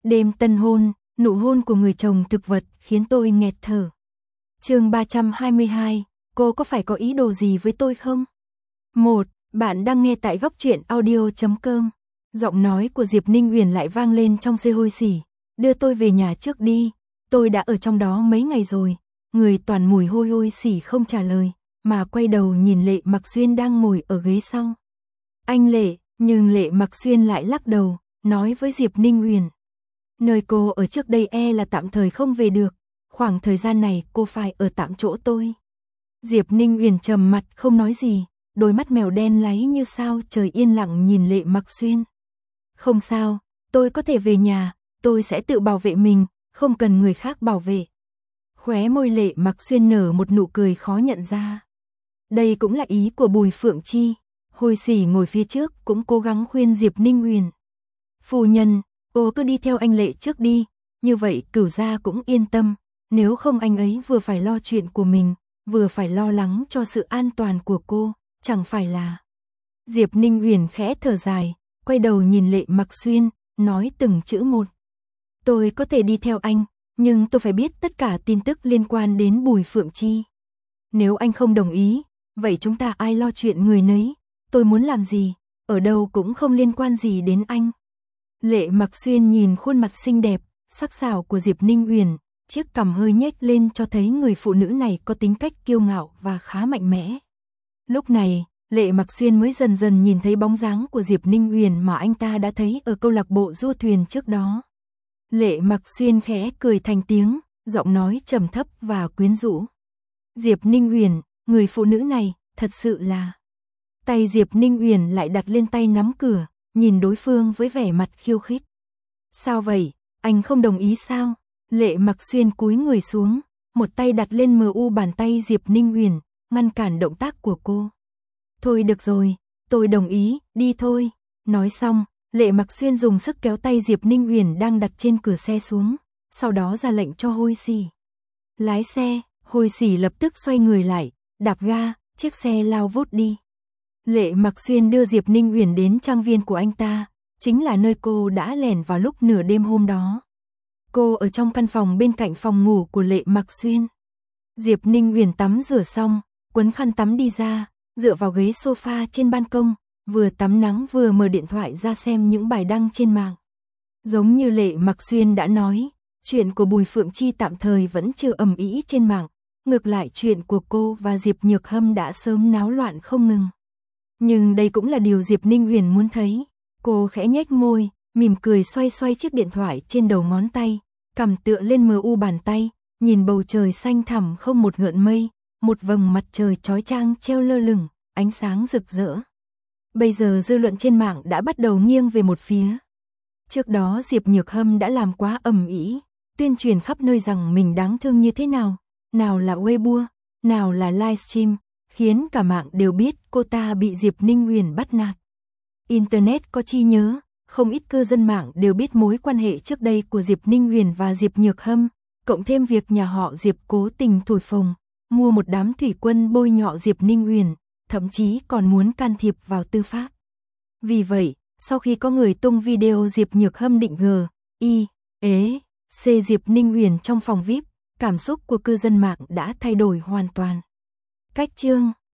Đêm tân hôn, nụ hôn của người chồng thực vật khiến tôi nghẹt thở. Chương 322, cô có phải có ý đồ gì với tôi không? 1. Bạn đang nghe tại góc truyện audio.com. Giọng nói của Diệp Ninh Uyển lại vang lên trong xe hôi xỉ. Đưa tôi về nhà trước đi, tôi đã ở trong đó mấy ngày rồi. Người toàn mùi hôi hôi xỉ không trả lời, mà quay đầu nhìn Lệ Mặc Xuyên đang ngồi ở ghế sau. Anh Lệ, nhưng Lệ Mặc Xuyên lại lắc đầu, nói với Diệp Ninh Uyển. Nơi cô ở trước đây là tạm thời không về được, khoảng thời gian này cô phải ở tạm chỗ tôi. Diệp Ninh Uyển trầm mặt không nói gì, đôi mắt mèo đen láy như sao trời yên lặng nhìn Lệ Mặc Xuyên. Không sao, tôi có thể về nhà, tôi sẽ tự bảo vệ mình, không cần người khác bảo vệ. Khóe môi Lệ Mặc Xuyên nở một nụ cười khó nhận ra. Đây cũng là ý của Bùi Phượng Chi. Hôi xỉ ngồi phía trước cũng cố gắng khuyên Diệp Ninh Uyển. Phu nhân, cô cứ đi theo anh Lệ trước đi, như vậy Cửu gia cũng yên tâm, nếu không anh ấy vừa phải lo chuyện của mình, vừa phải lo lắng cho sự an toàn của cô, chẳng phải là. Diệp Ninh Uyển khẽ thở dài, quay đầu nhìn Lệ Mặc Xuyên, nói từng chữ một. Tôi có thể đi theo anh, nhưng tôi phải biết tất cả tin tức liên quan đến Bùi Phượng Chi. Nếu anh không đồng ý, vậy chúng ta ai lo chuyện người nấy, tôi muốn làm gì, ở đâu cũng không liên quan gì đến anh. Lệ Mặc Xuyên nhìn khuôn mặt xinh đẹp, sắc sảo của Diệp Ninh Uyển, chiếc cằm hơi nhếch lên cho thấy người phụ nữ này có tính cách kiêu ngạo và khá mạnh mẽ. Lúc này, Lệ Mặc Xuyên mới dần dần nhìn thấy bóng dáng của Diệp Ninh Uyển mà anh ta đã thấy ở câu lạc bộ du thuyền trước đó. Lệ Mặc Xuyên khẽ cười thành tiếng, giọng nói trầm thấp và quyến rũ. Diệp Ninh Uyển, người phụ nữ này, thật sự là... Tay Diệp Ninh Uyển lại đặt lên tay nắm cửa, nhìn đối phương với vẻ mặt khiêu khích. Sao vậy, anh không đồng ý sao? Lệ Mặc Xuyên cúi người xuống, một tay đặt lên mu bàn tay Diệp Ninh Uyển, ngăn cản động tác của cô. Thôi được rồi, tôi đồng ý, đi thôi. Nói xong, Lệ Mặc Xuyên dùng sức kéo tay Diệp Ninh Uyển đang đặt trên cửa xe xuống, sau đó ra lệnh cho Hôi Xỉ. Lái xe, Hôi Xỉ lập tức xoay người lại, đạp ga, chiếc xe lao vút đi. Lệ Mặc Xuyên đưa Diệp Ninh Uyển đến trang viên của anh ta, chính là nơi cô đã lẻn vào lúc nửa đêm hôm đó. Cô ở trong căn phòng bên cạnh phòng ngủ của Lệ Mặc Xuyên. Diệp Ninh Uyển tắm rửa xong, quấn khăn tắm đi ra, dựa vào ghế sofa trên ban công, vừa tắm nắng vừa mở điện thoại ra xem những bài đăng trên mạng. Giống như Lệ Mặc Xuyên đã nói, chuyện của Bùi Phượng Chi tạm thời vẫn chưa ầm ĩ trên mạng, ngược lại chuyện của cô và Diệp Nhược Hâm đã sớm náo loạn không ngừng. Nhưng đây cũng là điều Diệp Ninh Uyển muốn thấy. Cô khẽ nhếch môi, mỉm cười xoay xoay chiếc điện thoại trên đầu ngón tay, cằm tựa lên mu bàn tay, nhìn bầu trời xanh thẳm không một gợn mây, một vầng mặt trời chói chang treo lơ lửng, ánh sáng rực rỡ. Bây giờ dư luận trên mạng đã bắt đầu nghiêng về một phía. Trước đó Diệp Nhược Hâm đã làm quá ầm ĩ, tuyên truyền khắp nơi rằng mình đáng thương như thế nào, nào là Weibo, nào là livestream, khiến cả mạng đều biết cô ta bị Diệp Ninh Uyển bắt nạt. Internet có chi nhớ, không ít cư dân mạng đều biết mối quan hệ trước đây của Diệp Ninh Uyển và Diệp Nhược Hâm, cộng thêm việc nhà họ Diệp cố tình thổi phồng, mua một đám thủy quân bôi nhọ Diệp Ninh Uyển, thậm chí còn muốn can thiệp vào tư pháp. Vì vậy, sau khi có người tung video Diệp Nhược Hâm định C Diệp Ninh Uyển trong phòng VIP, cảm xúc của cư dân mạng đã thay đổi hoàn toàn. Cách chương